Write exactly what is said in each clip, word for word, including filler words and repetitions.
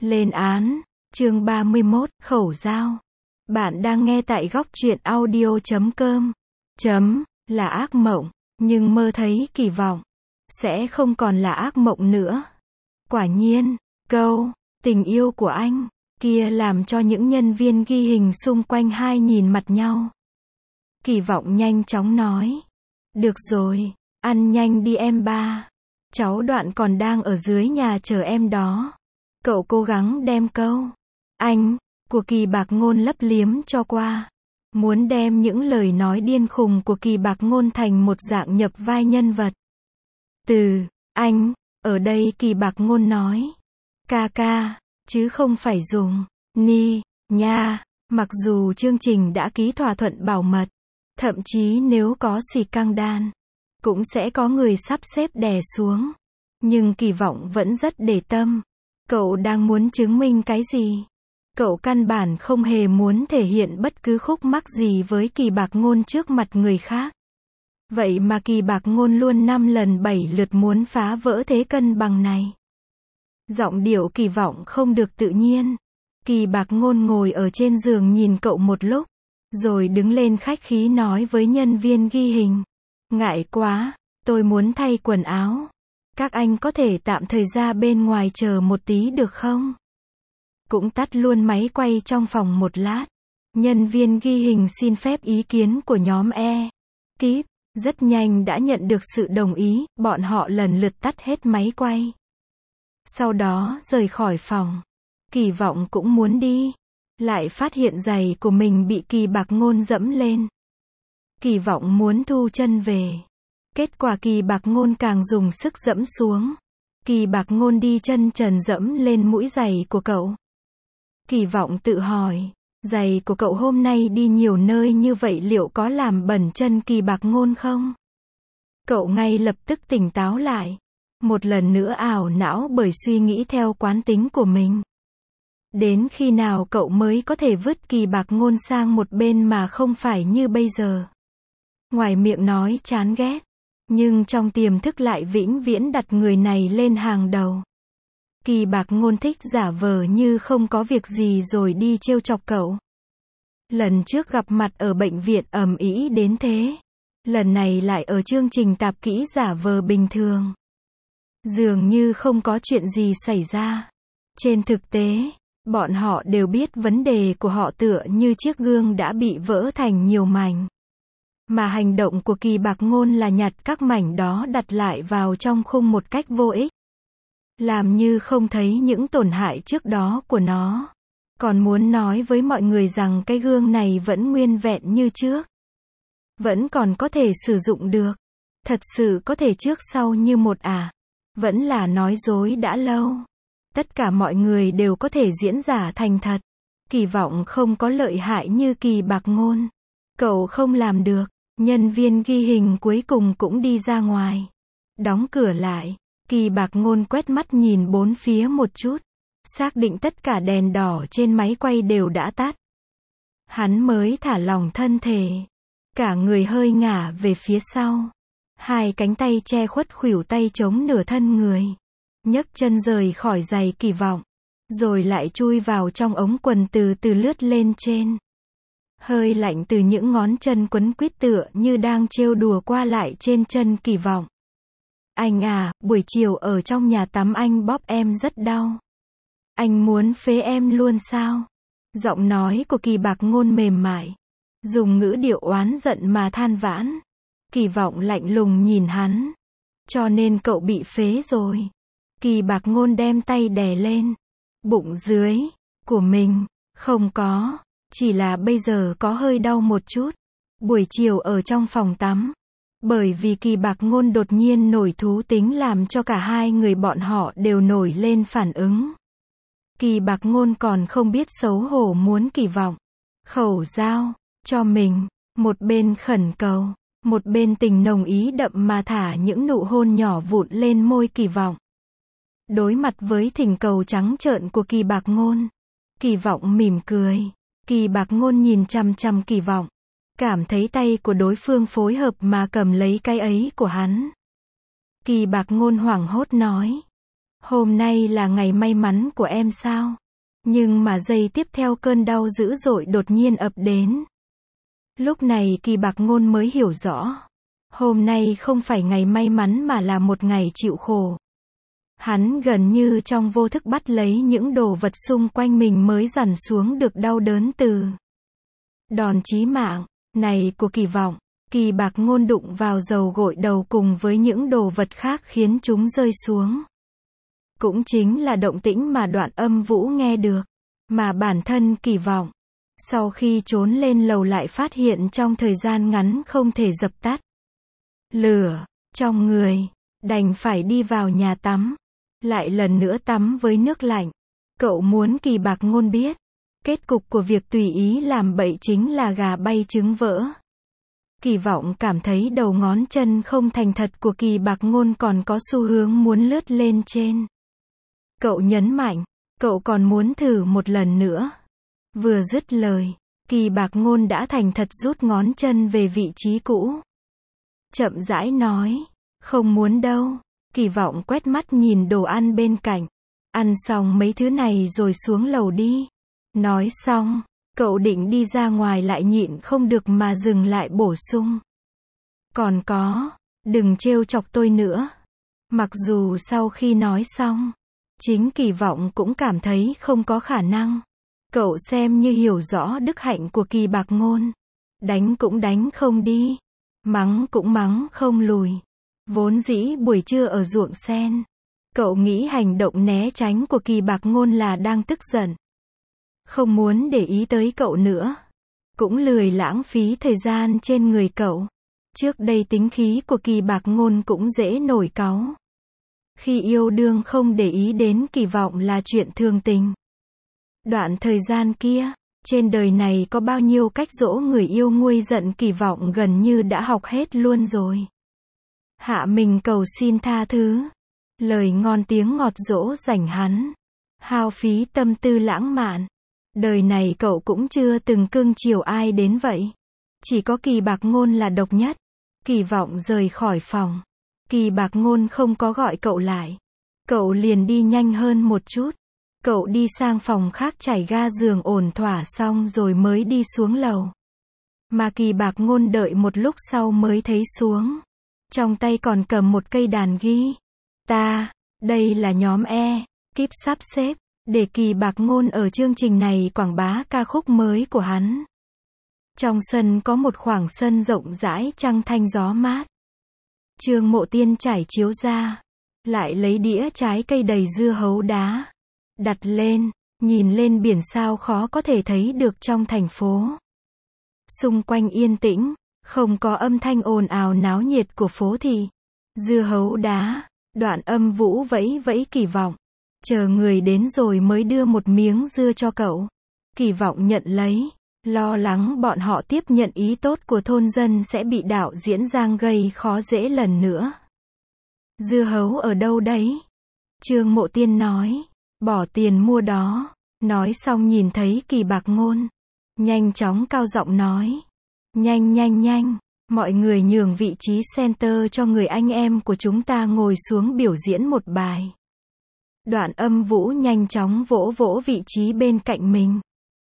Lên án, chương ba mươi mốt, khẩu dao. Bạn đang nghe tại góc truyện audio chấm com. Chấm, là ác mộng, nhưng mơ thấy kỳ vọng. Sẽ không còn là ác mộng nữa. Quả nhiên, câu, tình yêu của anh, kia làm cho những nhân viên ghi hình xung quanh hai nhìn mặt nhau. Kỳ vọng nhanh chóng nói. Được rồi, ăn nhanh đi em ba. Cháu Đoạn còn đang ở dưới nhà chờ em đó. Cậu cố gắng đem câu anh của Kỳ Bạc Ngôn lấp liếm cho qua. Muốn đem những lời nói điên khùng của Kỳ Bạc Ngôn thành một dạng nhập vai nhân vật. Từ anh, ở đây Kỳ Bạc Ngôn nói. Ca ca, chứ không phải dùng ni, nha. Mặc dù chương trình đã ký thỏa thuận bảo mật. Thậm chí nếu có xì căng đan, cũng sẽ có người sắp xếp đè xuống. Nhưng Kỳ Vọng vẫn rất để tâm. Cậu đang muốn chứng minh cái gì? Cậu căn bản không hề muốn thể hiện bất cứ khúc mắc gì với Kỳ Bạc Ngôn trước mặt người khác. Vậy mà Kỳ Bạc Ngôn luôn năm lần bảy lượt muốn phá vỡ thế cân bằng này. Giọng điệu Kỳ Vọng không được tự nhiên. Kỳ Bạc Ngôn ngồi ở trên giường nhìn cậu một lúc, rồi đứng lên khách khí nói với nhân viên ghi hình. Ngại quá, tôi muốn thay quần áo. Các anh có thể tạm thời ra bên ngoài chờ một tí được không? Cũng tắt luôn máy quay trong phòng một lát. Nhân viên ghi hình xin phép ý kiến của nhóm E. Kíp, rất nhanh đã nhận được sự đồng ý, bọn họ lần lượt tắt hết máy quay. Sau đó rời khỏi phòng. Kỳ Vọng cũng muốn đi. Lại phát hiện giày của mình bị Kỳ Bạc Ngôn dẫm lên. Kỳ Vọng muốn thu chân về. Kết quả Kỳ Bạc Ngôn càng dùng sức dẫm xuống. Kỳ Bạc Ngôn đi chân trần dẫm lên mũi giày của cậu. Kỳ Vọng tự hỏi, giày của cậu hôm nay đi nhiều nơi như vậy liệu có làm bẩn chân Kỳ Bạc Ngôn không? Cậu ngay lập tức tỉnh táo lại. Một lần nữa ảo não bởi suy nghĩ theo quán tính của mình. Đến khi nào cậu mới có thể vứt Kỳ Bạc Ngôn sang một bên mà không phải như bây giờ? Ngoài miệng nói chán ghét, nhưng trong tiềm thức lại vĩnh viễn đặt người này lên hàng đầu. Kỳ Bạc Ngôn thích giả vờ như không có việc gì rồi đi trêu chọc cậu. Lần trước gặp mặt ở bệnh viện ầm ĩ đến thế. Lần này lại ở chương trình tạp kỹ giả vờ bình thường. Dường như không có chuyện gì xảy ra. Trên thực tế, bọn họ đều biết vấn đề của họ tựa như chiếc gương đã bị vỡ thành nhiều mảnh. Mà hành động của Kỳ Bạc Ngôn là nhặt các mảnh đó đặt lại vào trong khung một cách vô ích. Làm như không thấy những tổn hại trước đó của nó. Còn muốn nói với mọi người rằng cái gương này vẫn nguyên vẹn như trước. Vẫn còn có thể sử dụng được. Thật sự có thể trước sau như một à. Vẫn là nói dối đã lâu. Tất cả mọi người đều có thể diễn giả thành thật. Kỳ Vọng không có lợi hại như Kỳ Bạc Ngôn. Cậu không làm được. Nhân viên ghi hình cuối cùng cũng đi ra ngoài. Đóng cửa lại. Kỳ Bạc Ngôn quét mắt nhìn bốn phía một chút. Xác định tất cả đèn đỏ trên máy quay đều đã tắt. Hắn mới thả lỏng thân thể. Cả người hơi ngả về phía sau. Hai cánh tay che khuất khuỷu tay chống nửa thân người. Nhấc chân rời khỏi giày Kỳ Vọng. Rồi lại chui vào trong ống quần từ từ lướt lên trên. Hơi lạnh từ những ngón chân quấn quýt tựa như đang trêu đùa qua lại trên chân Kỳ Vọng. Anh à, buổi chiều ở trong nhà tắm anh bóp em rất đau. Anh muốn phế em luôn sao? Giọng nói của Kỳ Bạc Ngôn mềm mại. Dùng ngữ điệu oán giận mà than vãn. Kỳ Vọng lạnh lùng nhìn hắn. Cho nên cậu bị phế rồi. Kỳ Bạc Ngôn đem tay đè lên bụng dưới của mình. Không có, chỉ là bây giờ có hơi đau một chút. Buổi chiều ở trong phòng tắm. Bởi vì Kỳ Bạc Ngôn đột nhiên nổi thú tính làm cho cả hai người bọn họ đều nổi lên phản ứng. Kỳ Bạc Ngôn còn không biết xấu hổ muốn Kỳ Vọng khẩu dao cho mình. Một bên khẩn cầu, một bên tình nồng ý đậm mà thả những nụ hôn nhỏ vụn lên môi Kỳ Vọng. Đối mặt với thỉnh cầu trắng trợn của Kỳ Bạc Ngôn, Kỳ Vọng mỉm cười. Kỳ Bạc Ngôn nhìn chằm chằm Kỳ Vọng. Cảm thấy tay của đối phương phối hợp mà cầm lấy cái ấy của hắn. Kỳ Bạc Ngôn hoảng hốt nói. Hôm nay là ngày may mắn của em sao? Nhưng mà giây tiếp theo cơn đau dữ dội đột nhiên ập đến. Lúc này Kỳ Bạc Ngôn mới hiểu rõ. Hôm nay không phải ngày may mắn mà là một ngày chịu khổ. Hắn gần như trong vô thức bắt lấy những đồ vật xung quanh mình mới dằn xuống được đau đớn từ đòn chí mạng này của Kỳ Vọng. Kỳ Bạc Ngôn đụng vào dầu gội đầu cùng với những đồ vật khác khiến chúng rơi xuống. Cũng chính là động tĩnh mà Đoạn Âm Vũ nghe được. Mà bản thân Kỳ Vọng, sau khi trốn lên lầu lại phát hiện trong thời gian ngắn không thể dập tắt lửa trong người, đành phải đi vào nhà tắm. Lại lần nữa tắm với nước lạnh. Cậu muốn Kỳ Bạc Ngôn biết, kết cục của việc tùy ý làm bậy chính là gà bay trứng vỡ. Kỳ Vọng cảm thấy đầu ngón chân không thành thật của Kỳ Bạc Ngôn còn có xu hướng muốn lướt lên trên. Cậu nhấn mạnh, cậu còn muốn thử một lần nữa. Vừa dứt lời, Kỳ Bạc Ngôn đã thành thật rút ngón chân về vị trí cũ. Chậm rãi nói, không muốn đâu. Kỳ Vọng quét mắt nhìn đồ ăn bên cạnh. Ăn xong mấy thứ này rồi xuống lầu đi. Nói xong, cậu định đi ra ngoài lại nhịn không được mà dừng lại bổ sung. Còn có, đừng trêu chọc tôi nữa. Mặc dù sau khi nói xong, chính Kỳ Vọng cũng cảm thấy không có khả năng. Cậu xem như hiểu rõ đức hạnh của Kỳ Bạc Ngôn. Đánh cũng đánh không đi. Mắng cũng mắng không lùi. Vốn dĩ buổi trưa ở ruộng sen, cậu nghĩ hành động né tránh của Kỳ Bạc Ngôn là đang tức giận. Không muốn để ý tới cậu nữa. Cũng lười lãng phí thời gian trên người cậu. Trước đây tính khí của Kỳ Bạc Ngôn cũng dễ nổi cáu. Khi yêu đương không để ý đến Kỳ Vọng là chuyện thường tình. Đoạn thời gian kia, trên đời này có bao nhiêu cách dỗ người yêu nguôi giận Kỳ Vọng gần như đã học hết luôn rồi. Hạ mình cầu xin tha thứ. Lời ngon tiếng ngọt dỗ dành hắn. Hao phí tâm tư lãng mạn. Đời này cậu cũng chưa từng cưng chiều ai đến vậy. Chỉ có Kỳ Bạc Ngôn là độc nhất. Kỳ Vọng rời khỏi phòng. Kỳ Bạc Ngôn không có gọi cậu lại. Cậu liền đi nhanh hơn một chút. Cậu đi sang phòng khác chải ga giường ổn thỏa xong rồi mới đi xuống lầu. Mà Kỳ Bạc Ngôn đợi một lúc sau mới thấy xuống. Trong tay còn cầm một cây đàn ghi. Ta, đây là nhóm E, kíp sắp xếp, để Kỳ Bạc Ngôn ở chương trình này quảng bá ca khúc mới của hắn. Trong sân có một khoảng sân rộng rãi trăng thanh gió mát. Trương Mộ Tiên trải chiếu ra. Lại lấy đĩa trái cây đầy dưa hấu đá. Đặt lên, nhìn lên biển sao khó có thể thấy được trong thành phố. Xung quanh yên tĩnh. Không có âm thanh ồn ào náo nhiệt của phố thị. Dưa hấu đá, Đoạn Âm Vũ vẫy vẫy Kỳ Vọng. Chờ người đến rồi mới đưa một miếng dưa cho cậu. Kỳ Vọng nhận lấy. Lo lắng bọn họ tiếp nhận ý tốt của thôn dân sẽ bị đạo diễn Giang gây khó dễ lần nữa. Dưa hấu ở đâu đấy? Trương Mộ Tiên nói. Bỏ tiền mua đó. Nói xong nhìn thấy Kỳ Bạc Ngôn. Nhanh chóng cao giọng nói. Nhanh nhanh nhanh, mọi người nhường vị trí center cho người anh em của chúng ta ngồi xuống biểu diễn một bài. Đoạn Âm Vũ nhanh chóng vỗ vỗ vị trí bên cạnh mình.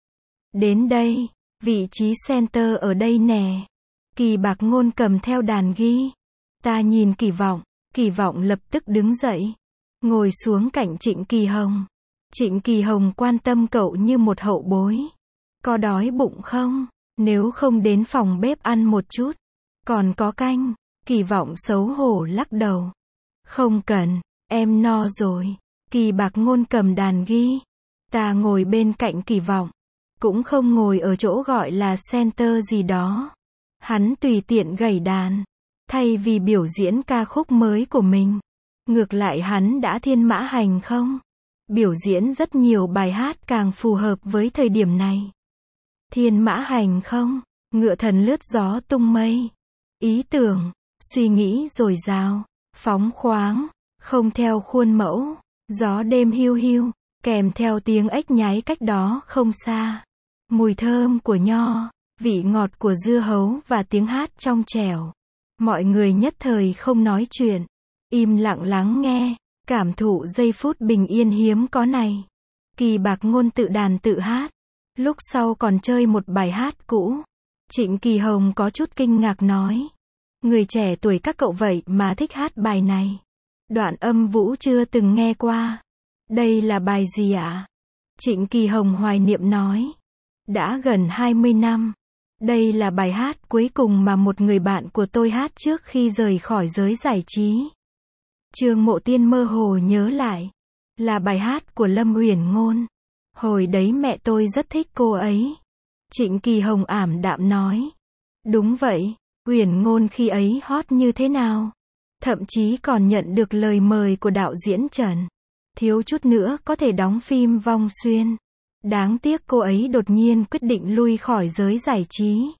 Đến đây, vị trí center ở đây nè. Kỳ Bạc Ngôn cầm theo đàn ghi. Ta nhìn Kỳ Vọng, Kỳ Vọng lập tức đứng dậy. Ngồi xuống cạnh Trịnh Kỳ Hồng. Trịnh Kỳ Hồng quan tâm cậu như một hậu bối. Có đói bụng không? Nếu không đến phòng bếp ăn một chút. Còn có canh. Kỳ Vọng xấu hổ lắc đầu. Không cần, em no rồi. Kỳ Bạc Ngôn cầm đàn ghi. Ta ngồi bên cạnh Kỳ Vọng. Cũng không ngồi ở chỗ gọi là center gì đó. Hắn tùy tiện gảy đàn. Thay vì biểu diễn ca khúc mới của mình. Ngược lại hắn đã thiên mã hành không? Biểu diễn rất nhiều bài hát càng phù hợp với thời điểm này. Thiên mã hành không? Ngựa thần lướt gió tung mây. Ý tưởng, suy nghĩ dồi dào, phóng khoáng, không theo khuôn mẫu. Gió đêm hiu hiu, kèm theo tiếng ếch nhái cách đó không xa. Mùi thơm của nho, vị ngọt của dưa hấu và tiếng hát trong trẻo. Mọi người nhất thời không nói chuyện, im lặng lắng nghe. Cảm thụ giây phút bình yên hiếm có này. Kỳ Bạc Ngôn tự đàn tự hát. Lúc sau còn chơi một bài hát cũ. Trịnh Kỳ Hồng có chút kinh ngạc nói. Người trẻ tuổi các cậu vậy mà thích hát bài này. Đoạn âm Vũ chưa từng nghe qua. Đây là bài gì ạ? Trịnh Kỳ Hồng hoài niệm nói. Đã gần hai mươi năm. Đây là bài hát cuối cùng mà một người bạn của tôi hát trước khi rời khỏi giới giải trí. Trương Mộ Tiên mơ hồ nhớ lại. Là bài hát của Lâm Uyển Ngôn. Hồi đấy mẹ tôi rất thích cô ấy. Trịnh Kỳ Hồng ảm đạm nói. Đúng vậy, Uyển Ngôn khi ấy hot như thế nào? Thậm chí còn nhận được lời mời của đạo diễn Trần. Thiếu chút nữa có thể đóng phim Vong Xuyên. Đáng tiếc cô ấy đột nhiên quyết định lui khỏi giới giải trí.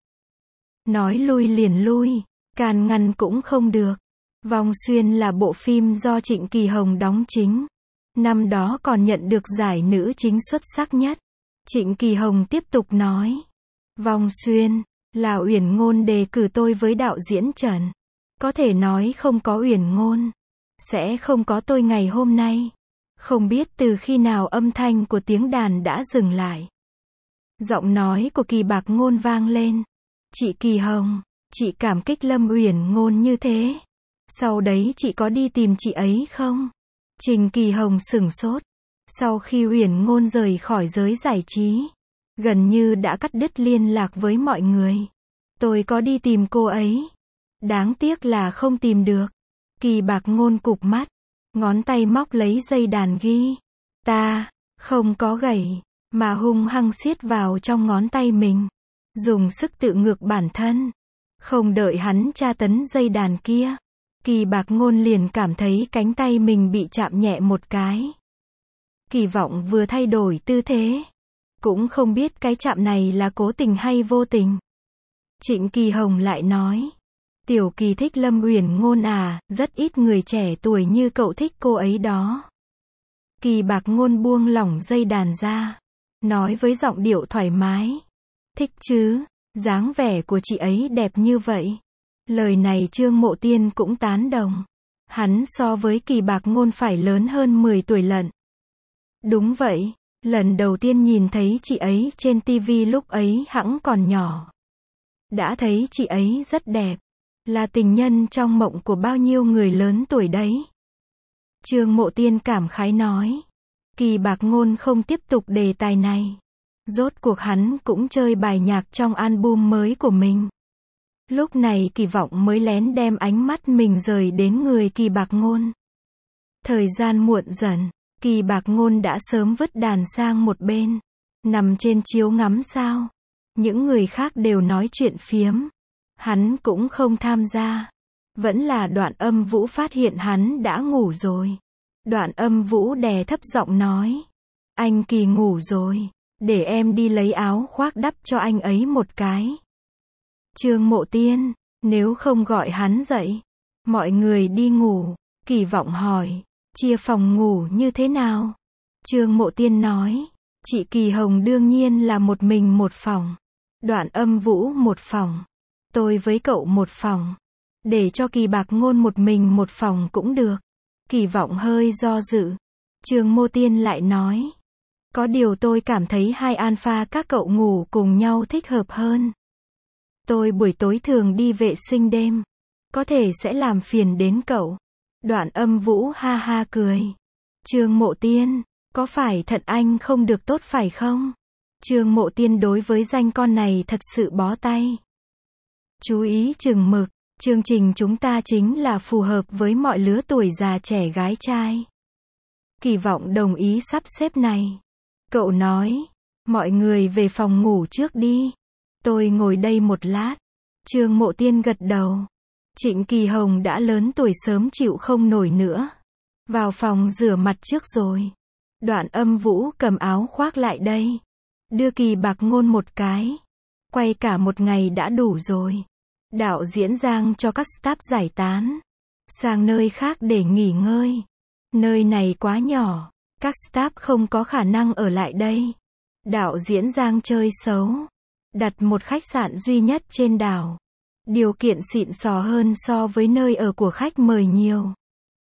Nói lui liền lui, can ngăn cũng không được. Vong Xuyên là bộ phim do Trịnh Kỳ Hồng đóng chính. Năm đó còn nhận được giải nữ chính xuất sắc nhất. Trịnh Kỳ Hồng tiếp tục nói. Vong Xuyên, là Uyển Ngôn đề cử tôi với đạo diễn Trần. Có thể nói không có Uyển Ngôn, sẽ không có tôi ngày hôm nay. Không biết từ khi nào âm thanh của tiếng đàn đã dừng lại. Giọng nói của Kỳ Bạc Ngôn vang lên. Chị Kỳ Hồng, chị cảm kích Lâm Uyển Ngôn như thế. Sau đấy chị có đi tìm chị ấy không? Trình Kỳ Hồng sửng sốt. Sau khi Uyển Ngôn rời khỏi giới giải trí, gần như đã cắt đứt liên lạc với mọi người. Tôi có đi tìm cô ấy. Đáng tiếc là không tìm được. Kỳ Bạc Ngôn cụp mắt. Ngón tay móc lấy dây đàn ghi. Ta, không có gảy, mà hung hăng siết vào trong ngón tay mình. Dùng sức tự ngược bản thân. Không đợi hắn tra tấn dây đàn kia. Kỳ Bạc Ngôn liền cảm thấy cánh tay mình bị chạm nhẹ một cái. Kỳ Vọng vừa thay đổi tư thế. Cũng không biết cái chạm này là cố tình hay vô tình. Trịnh Kỳ Hồng lại nói. Tiểu Kỳ thích Lâm Uyển Ngôn à, rất ít người trẻ tuổi như cậu thích cô ấy đó. Kỳ Bạc Ngôn buông lỏng dây đàn ra. Nói với giọng điệu thoải mái. Thích chứ, dáng vẻ của chị ấy đẹp như vậy. Lời này Trương Mộ Tiên cũng tán đồng. Hắn so với Kỳ Bạc Ngôn phải lớn hơn mười tuổi lận. Đúng vậy, lần đầu tiên nhìn thấy chị ấy trên tivi lúc ấy hẵng còn nhỏ. Đã thấy chị ấy rất đẹp. Là tình nhân trong mộng của bao nhiêu người lớn tuổi đấy. Trương Mộ Tiên cảm khái nói. Kỳ Bạc Ngôn không tiếp tục đề tài này. Rốt cuộc hắn cũng chơi bài nhạc trong album mới của mình. Lúc này Kỳ Vọng mới lén đem ánh mắt mình rời đến người Kỳ Bạc Ngôn. Thời gian muộn dần, Kỳ Bạc Ngôn đã sớm vứt đàn sang một bên. Nằm trên chiếu ngắm sao. Những người khác đều nói chuyện phiếm. Hắn cũng không tham gia. Vẫn là Đoạn Âm Vũ phát hiện hắn đã ngủ rồi. Đoạn Âm Vũ đè thấp giọng nói. Anh Kỳ ngủ rồi. Để em đi lấy áo khoác đắp cho anh ấy một cái. Trương Mộ Tiên, nếu không gọi hắn dậy. Mọi người đi ngủ. Kỳ Vọng hỏi. Chia phòng ngủ như thế nào? Trương Mộ Tiên nói. Chị Kỳ Hồng đương nhiên là một mình một phòng. Đoạn Âm Vũ một phòng. Tôi với cậu một phòng. Để cho Kỳ Bạc Ngôn một mình một phòng cũng được. Kỳ Vọng hơi do dự. Trương Mộ Tiên lại nói. Có điều tôi cảm thấy hai alpha các cậu ngủ cùng nhau thích hợp hơn. Tôi buổi tối thường đi vệ sinh đêm. Có thể sẽ làm phiền đến cậu. Đoạn Âm Vũ ha ha cười. Trương Mộ Tiên, có phải thận anh không được tốt phải không? Trương Mộ Tiên đối với danh con này thật sự bó tay. Chú ý chừng mực, chương trình chúng ta chính là phù hợp với mọi lứa tuổi già trẻ gái trai. Kỳ Vọng đồng ý sắp xếp này. Cậu nói, mọi người về phòng ngủ trước đi. Tôi ngồi đây một lát. Trương Mộ Tiên gật đầu. Trịnh Kỳ Hồng đã lớn tuổi sớm chịu không nổi nữa. Vào phòng rửa mặt trước rồi. Đoạn Âm Vũ cầm áo khoác lại đây. Đưa Kỳ Bạc Ngôn một cái. Quay cả một ngày đã đủ rồi. Đạo diễn Giang cho các staff giải tán. Sang nơi khác để nghỉ ngơi. Nơi này quá nhỏ. Các staff không có khả năng ở lại đây. Đạo diễn Giang chơi xấu. Đặt một khách sạn duy nhất trên đảo. Điều kiện xịn sò hơn so với nơi ở của khách mời nhiều.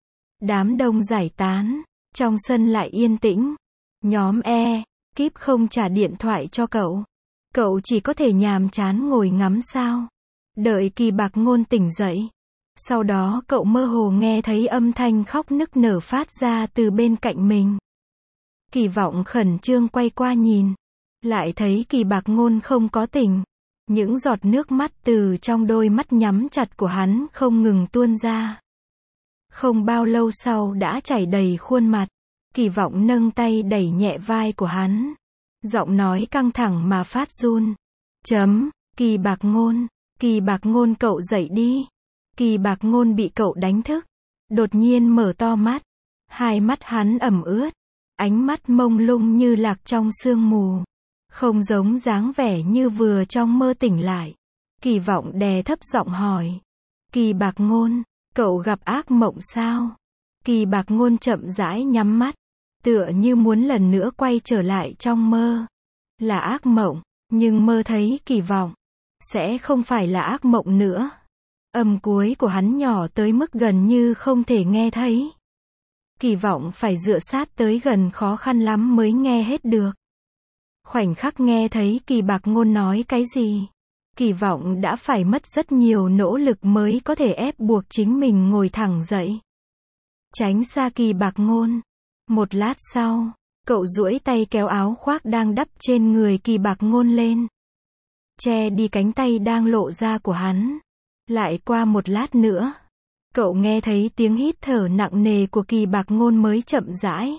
Đám đông giải tán. Trong sân lại yên tĩnh. Nhóm E, kíp không trả điện thoại cho cậu. Cậu chỉ có thể nhàm chán ngồi ngắm sao. Đợi Kỳ Bạc Ngôn tỉnh dậy. Sau đó cậu mơ hồ nghe thấy âm thanh khóc nức nở phát ra từ bên cạnh mình. Kỳ Vọng khẩn trương quay qua nhìn. Lại thấy Kỳ Bạc Ngôn không có tỉnh. Những giọt nước mắt từ trong đôi mắt nhắm chặt của hắn không ngừng tuôn ra. Không bao lâu sau đã chảy đầy khuôn mặt. Kỳ Vọng nâng tay đẩy nhẹ vai của hắn. Giọng nói căng thẳng mà phát run. Chấm, Kỳ Bạc Ngôn, Kỳ Bạc Ngôn cậu dậy đi. Kỳ Bạc Ngôn bị cậu đánh thức. Đột nhiên mở to mắt. Hai mắt hắn ẩm ướt. Ánh mắt mông lung như lạc trong sương mù. Không giống dáng vẻ như vừa trong mơ tỉnh lại. Kỳ Vọng đè thấp giọng hỏi. Kỳ Bạc Ngôn, cậu gặp ác mộng sao? Kỳ Bạc Ngôn chậm rãi nhắm mắt. Tựa như muốn lần nữa quay trở lại trong mơ. Là ác mộng, nhưng mơ thấy Kỳ Vọng. Sẽ không phải là ác mộng nữa. Âm cuối của hắn nhỏ tới mức gần như không thể nghe thấy. Kỳ Vọng phải dựa sát tới gần khó khăn lắm mới nghe hết được. Khoảnh khắc nghe thấy Kỳ Bạc Ngôn nói cái gì. Kỳ Vọng đã phải mất rất nhiều nỗ lực mới có thể ép buộc chính mình ngồi thẳng dậy. Tránh xa Kỳ Bạc Ngôn. Một lát sau, cậu duỗi tay kéo áo khoác đang đắp trên người Kỳ Bạc Ngôn lên. Che đi cánh tay đang lộ ra của hắn. Lại qua một lát nữa, cậu nghe thấy tiếng hít thở nặng nề của Kỳ Bạc Ngôn mới chậm rãi.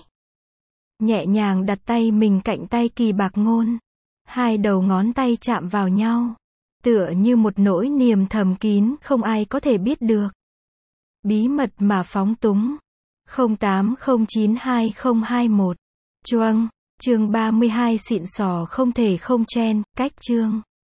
Nhẹ nhàng đặt tay mình cạnh tay Kỳ Bạc Ngôn. Hai đầu ngón tay chạm vào nhau. Tựa như một nỗi niềm thầm kín không ai có thể biết được. Bí mật mà phóng túng. không tám không chín hai không hai mốt. Choang, chương ba mươi hai xịn sò không thể không chen, cách chương.